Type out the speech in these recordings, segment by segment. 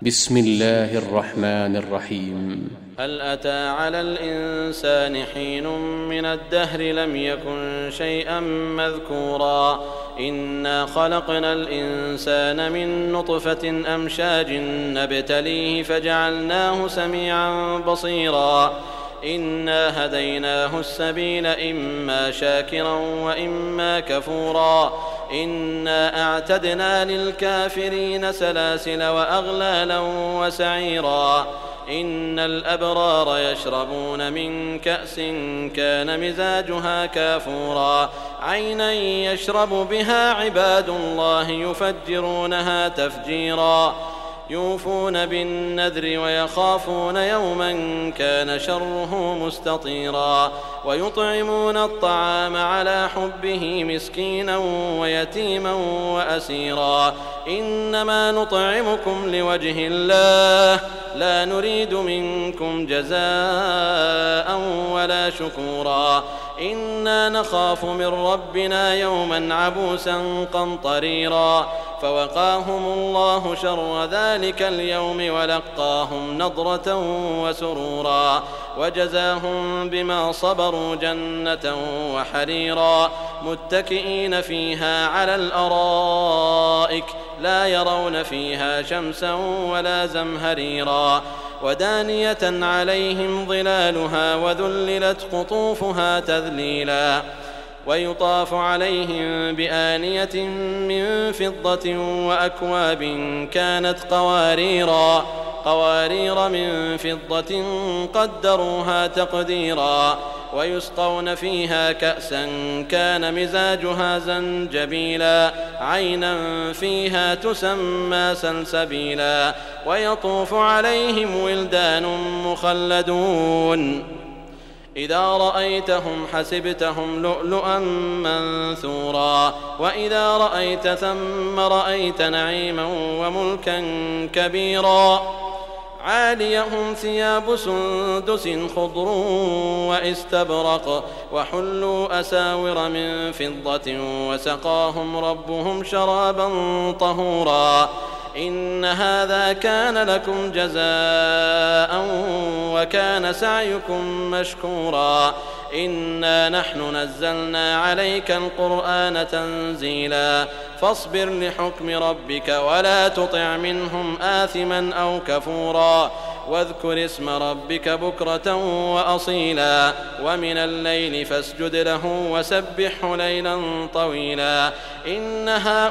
بسم الله الرحمن الرحيم. هل أتى على الإنسان حين من الدهر لم يكن شيئا مذكورا إنا خلقنا الإنسان من نطفة أمشاج نبتليه فجعلناه سميعا بصيرا إنا هديناه السبيل إما شاكرا وإما كفورا إنا أعتدنا للكافرين سلاسل وأغلالا وسعيرا إن الأبرار يشربون من كأس كان مزاجها كافورا عينا يشرب بها عباد الله يفجرونها تفجيرا يوفون بالنذر ويخافون يوما كان شره مستطيرا ويطعمون الطعام على حبه مسكينا ويتيما وأسيرا إنما نطعمكم لوجه الله لا نريد منكم جزاء ولا شكورا إنا نخاف من ربنا يوما عبوسا قمطريرا فوقاهم الله شر ذلك اليوم ولقاهم نضرة وسرورا وجزاهم بما صبروا جنة وحريرا متكئين فيها على الأرائك لا يرون فيها شمسا ولا زمهريرا ودانية عليهم ظلالها وذللت قطوفها تذليلا ويطاف عليهم بآنية من فضة وأكواب كانت قوارير من فضة قدروها تقديرا ويسقون فيها كأسا كان مزاجها زنجبيلا عينا فيها تسمى سلسبيلا ويطوف عليهم ولدان مخلدون إذا رأيتهم حسبتهم لؤلؤا منثورا وإذا رأيت ثم رأيت نعيما وملكا كبيرا عاليهم ثياب سندس خضر واستبرق وحلوا أساور من فضة وسقاهم ربهم شرابا طهورا إن هذا كان لكم جزاء وكان سعيكم مشكورا إنا نحن نزلنا عليك القرآن تنزيلا فاصبر لحكم ربك ولا تطع منهم آثما أو كفورا واذكر اسم ربك بكرة وأصيلا ومن الليل فاسجد له وسبحه ليلا طويلا إن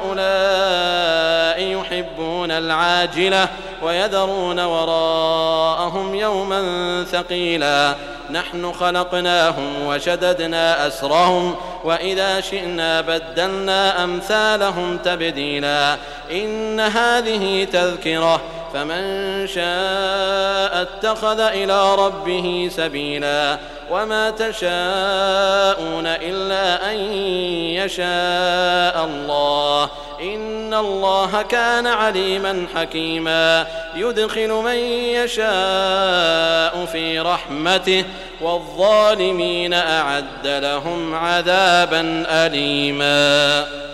هؤلاء يحبون العاجلة ويذرون وراءهم يوما ثقيلا نحن خلقناهم وشددنا أسرهم وإذا شئنا بدلنا أمثالهم تبديلا إن هذه تذكرة فمن شاء اتخذ إلى ربه سبيلا وما تشاءون إلا أن يشاء الله إن الله كان عليما حكيما يدخل من يشاء في رحمته والظالمين أعد لهم عذابا أليما.